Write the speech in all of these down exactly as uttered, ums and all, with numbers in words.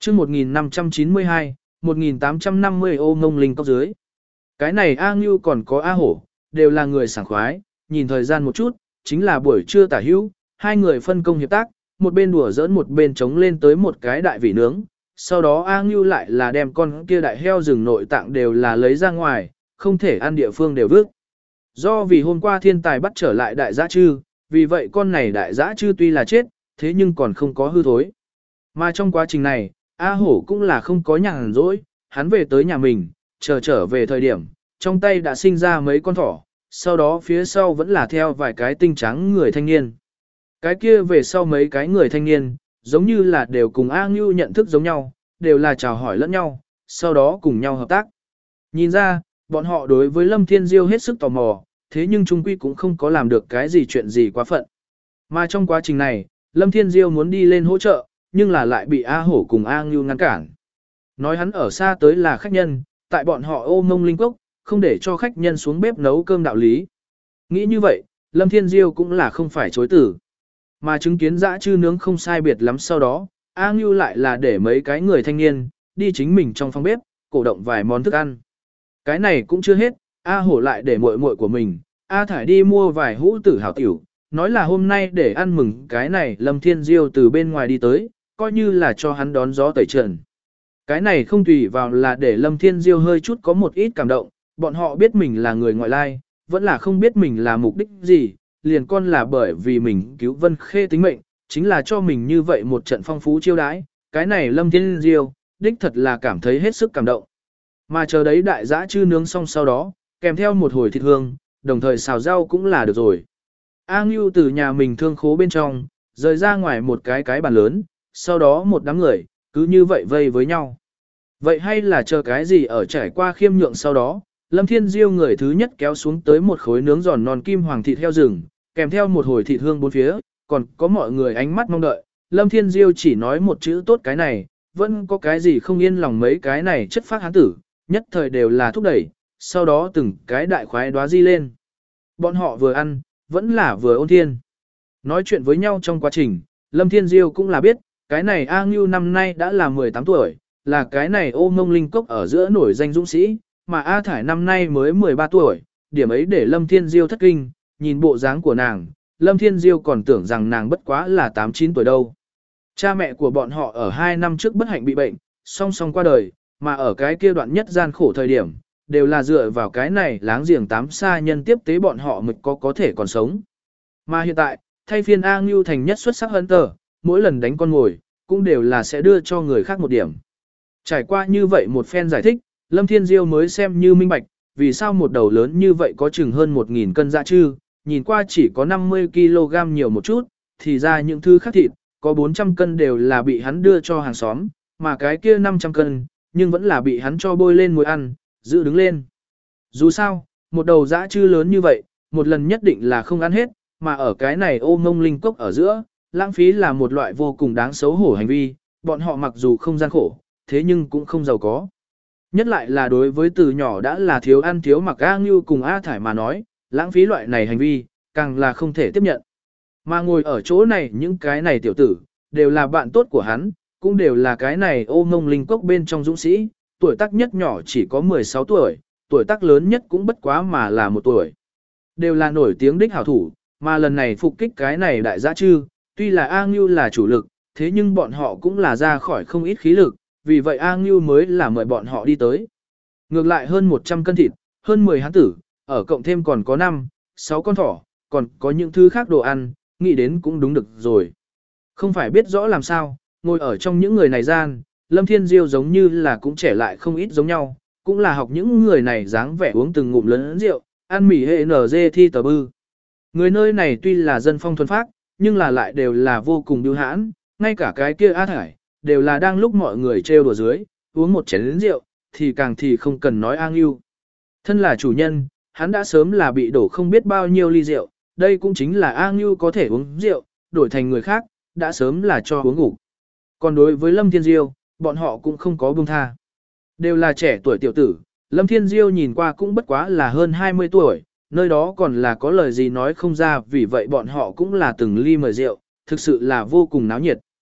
chương một nghìn năm trăm chín mươi hai, một nghìn tám trăm năm mươi ô ngông linh cốc dưới. Cái này A Ngưu còn có A Hổ, đều là người sảng khoái, nhìn thời gian một chút, chính là buổi trưa tả hữu, hai người phân công hiệp tác, một bên đùa giỡn một bên chống lên tới một cái đại vỉ nướng. Sau đó A Ngưu lại là đem con kia đại heo rừng nội tạng đều là lấy ra ngoài, không thể ăn địa phương đều vứt. Do vì hôm qua thiên tài bắt trở lại đại dã chư, vì vậy con này đại dã chư tuy là chết, thế nhưng còn không có hư thối. Mà trong quá trình này, A Hổ cũng là không có nhàn rỗi, hắn về tới nhà mình, chờ trở về thời điểm, trong tay đã sinh ra mấy con thỏ, sau đó phía sau vẫn là theo vài cái tinh trắng người thanh niên. Cái kia về sau mấy cái người thanh niên, giống như là đều cùng A Ngưu nhận thức giống nhau, đều là chào hỏi lẫn nhau, sau đó cùng nhau hợp tác. Nhìn ra, bọn họ đối với Lâm Thiên Diêu hết sức tò mò, thế nhưng chung quy cũng không có làm được cái gì chuyện gì quá phận. Mà trong quá trình này, Lâm Thiên Diêu muốn đi lên hỗ trợ, nhưng là lại bị A Hổ cùng A Ngưu ngăn cản. Nói hắn ở xa tới là khách nhân, tại bọn họ ô mông linh cốc, không để cho khách nhân xuống bếp nấu cơm đạo lý. Nghĩ như vậy, Lâm Thiên Diêu cũng là không phải chối tử. Mà chứng kiến dã chư nướng không sai biệt lắm sau đó, A Ngưu lại là để mấy cái người thanh niên, đi chính mình trong phòng bếp, cổ động vài món thức ăn. Cái này cũng chưa hết, A Hổ lại để muội muội của mình, A Thải đi mua vài hũ tử hảo tiểu, nói là hôm nay để ăn mừng cái này Lâm Thiên Diêu từ bên ngoài đi tới, coi như là cho hắn đón gió tẩy trần. Cái này không tùy vào là để Lâm Thiên Diêu hơi chút có một ít cảm động, bọn họ biết mình là người ngoại lai, vẫn là không biết mình là mục đích gì, liền con là bởi vì mình cứu Vân Khê tính mệnh, chính là cho mình như vậy một trận phong phú chiêu đãi, cái này Lâm Thiên Diêu, đích thật là cảm thấy hết sức cảm động. Mà chờ đấy đại dã chư nướng xong sau đó, kèm theo một hồi thịt hương, đồng thời xào rau cũng là được rồi. A Ngưu từ nhà mình thương khố bên trong, rời ra ngoài một cái cái bàn lớn, sau đó một đám người, cứ như vậy vây với nhau. Vậy hay là chờ cái gì ở trải qua khiêm nhượng sau đó, Lâm Thiên Diêu người thứ nhất kéo xuống tới một khối nướng giòn non kim hoàng thịt heo rừng, kèm theo một hồi thịt hương bốn phía, còn có mọi người ánh mắt mong đợi. Lâm Thiên Diêu chỉ nói một chữ tốt cái này, vẫn có cái gì không yên lòng mấy cái này chất phát hán tử, nhất thời đều là thúc đẩy, sau đó từng cái đại khoái đóa di lên. Bọn họ vừa ăn, vẫn là vừa ôn thiên. Nói chuyện với nhau trong quá trình, Lâm Thiên Diêu cũng là biết, cái này A Ngưu năm nay đã là mười tám tuổi, là cái này ô mông linh cốc ở giữa nổi danh dũng sĩ, mà A Thải năm nay mới mười ba tuổi, điểm ấy để Lâm Thiên Diêu thất kinh, nhìn bộ dáng của nàng, Lâm Thiên Diêu còn tưởng rằng nàng bất quá là tám chín tuổi đâu. Cha mẹ của bọn họ ở hai năm trước bất hạnh bị bệnh, song song qua đời, mà ở cái kia đoạn nhất gian khổ thời điểm, đều là dựa vào cái này láng giềng tám xa nhân tiếp tế bọn họ mới có có thể còn sống. Mà hiện tại, thay phiên A Ngưu thành nhất xuất sắc hơn tờ, mỗi lần đánh con mồi, cũng đều là sẽ đưa cho người khác một điểm. Trải qua như vậy một phen giải thích, Lâm Thiên Diêu mới xem như minh bạch, vì sao một đầu lớn như vậy có chừng hơn một nghìn cân dã chư, nhìn qua chỉ có năm mươi ki lô gam nhiều một chút, thì ra những thứ khác thịt, có bốn trăm cân đều là bị hắn đưa cho hàng xóm, mà cái kia năm trăm cân, nhưng vẫn là bị hắn cho bôi lên muối ăn, giữ đứng lên. Dù sao, một đầu dã chư lớn như vậy, một lần nhất định là không ăn hết, mà ở cái này ô mông linh cốc ở giữa, lãng phí là một loại vô cùng đáng xấu hổ hành vi, bọn họ mặc dù không gian khổ, thế nhưng cũng không giàu có. Nhất lại là đối với từ nhỏ đã là thiếu ăn thiếu mặc A Ngưu cùng A Thải mà nói, lãng phí loại này hành vi, càng là không thể tiếp nhận. Mà ngồi ở chỗ này những cái này tiểu tử, đều là bạn tốt của hắn, cũng đều là cái này ô mông linh cốc bên trong dũng sĩ, tuổi tác nhất nhỏ chỉ có mười sáu tuổi, tuổi tác lớn nhất cũng bất quá mà là một tuổi. Đều là nổi tiếng đích hảo thủ, mà lần này phục kích cái này đại dã chư, tuy là A Ngưu là chủ lực, thế nhưng bọn họ cũng là ra khỏi không ít khí lực, vì vậy A Ngưu mới là mời bọn họ đi tới. Ngược lại hơn một trăm cân thịt, hơn mười hán tử, ở cộng thêm còn có năm, sáu con thỏ, còn có những thứ khác đồ ăn, nghĩ đến cũng đúng được rồi. Không phải biết rõ làm sao, ngồi ở trong những người này gian, Lâm Thiên Diêu giống như là cũng trẻ lại không ít giống nhau, cũng là học những người này dáng vẻ uống từng ngụm lớn rượu, ăn mì hệ nở dê thi tờ bư. Người nơi này tuy là dân phong thuần phác, nhưng là lại đều là vô cùng biêu hãn, ngay cả cái kia A Thải, đều là đang lúc mọi người trêu đùa dưới, uống một chén rượu, thì càng thì không cần nói A Ngưu. Thân là chủ nhân, hắn đã sớm là bị đổ không biết bao nhiêu ly rượu, đây cũng chính là A Ngưu có thể uống rượu, đổi thành người khác, đã sớm là cho uống ngủ. Còn đối với Lâm Thiên Diêu, bọn họ cũng không có buông tha. Đều là trẻ tuổi tiểu tử, Lâm Thiên Diêu nhìn qua cũng bất quá là hơn hai mươi tuổi, nơi đó còn là có lời gì nói không ra, vì vậy bọn họ cũng là từng ly mời rượu, thực sự là vô cùng náo nhiệt.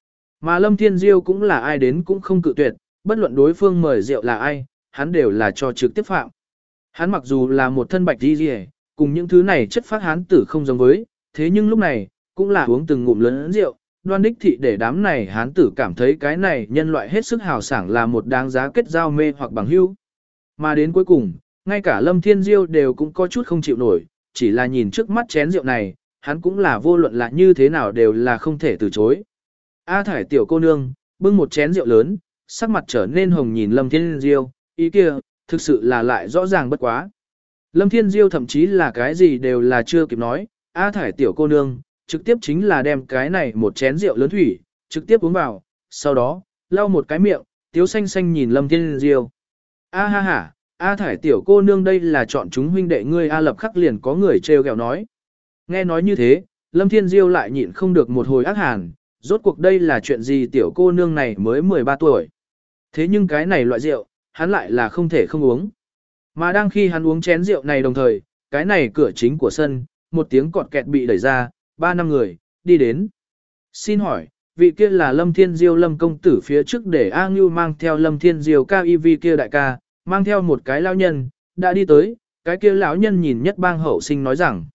Mà Lâm Thiên Diêu cũng là ai đến cũng không cự tuyệt, bất luận đối phương mời rượu là ai, hắn đều là cho trực tiếp phạm. Hắn mặc dù là một thân bạch đi rìa, cùng những thứ này chất phát hán tử không giống với, thế nhưng lúc này, cũng là uống từng ngụm lớn rượu, đoan đích thị để đám này hán tử cảm thấy cái này nhân loại hết sức hào sảng là một đáng giá kết giao mê hoặc bằng hữu. Mà đến cuối cùng, ngay cả Lâm Thiên Diêu đều cũng có chút không chịu nổi, chỉ là nhìn trước mắt chén rượu này, hắn cũng là vô luận là như thế nào đều là không thể từ chối. A Thải tiểu cô nương, bưng một chén rượu lớn, sắc mặt trở nên hồng nhìn Lâm Thiên Diêu, ý kia, thực sự là lại rõ ràng bất quá. Lâm Thiên Diêu thậm chí là cái gì đều là chưa kịp nói, A Thải tiểu cô nương, trực tiếp chính là đem cái này một chén rượu lớn thủy, trực tiếp uống vào, sau đó, lau một cái miệng, tiếu xanh xanh nhìn Lâm Thiên Diêu. A ha ha, A Thải tiểu cô nương đây là chọn chúng huynh đệ ngươi A lập khắc liền có người trêu ghẹo nói. Nghe nói như thế, Lâm Thiên Diêu lại nhịn không được một hồi ác hàn, rốt cuộc đây là chuyện gì tiểu cô nương này mới mười ba tuổi. Thế nhưng cái này loại rượu, hắn lại là không thể không uống. Mà đang khi hắn uống chén rượu này đồng thời, cái này cửa chính của sân, một tiếng cọt kẹt bị đẩy ra, ba năm người, đi đến. Xin hỏi, vị kia là Lâm Thiên Diêu Lâm công tử phía trước để A Ngưu mang theo Lâm Thiên Diêu ca y vi kia đại ca, mang theo một cái lão nhân, đã đi tới, cái kia lão nhân nhìn nhất bang hậu sinh nói rằng.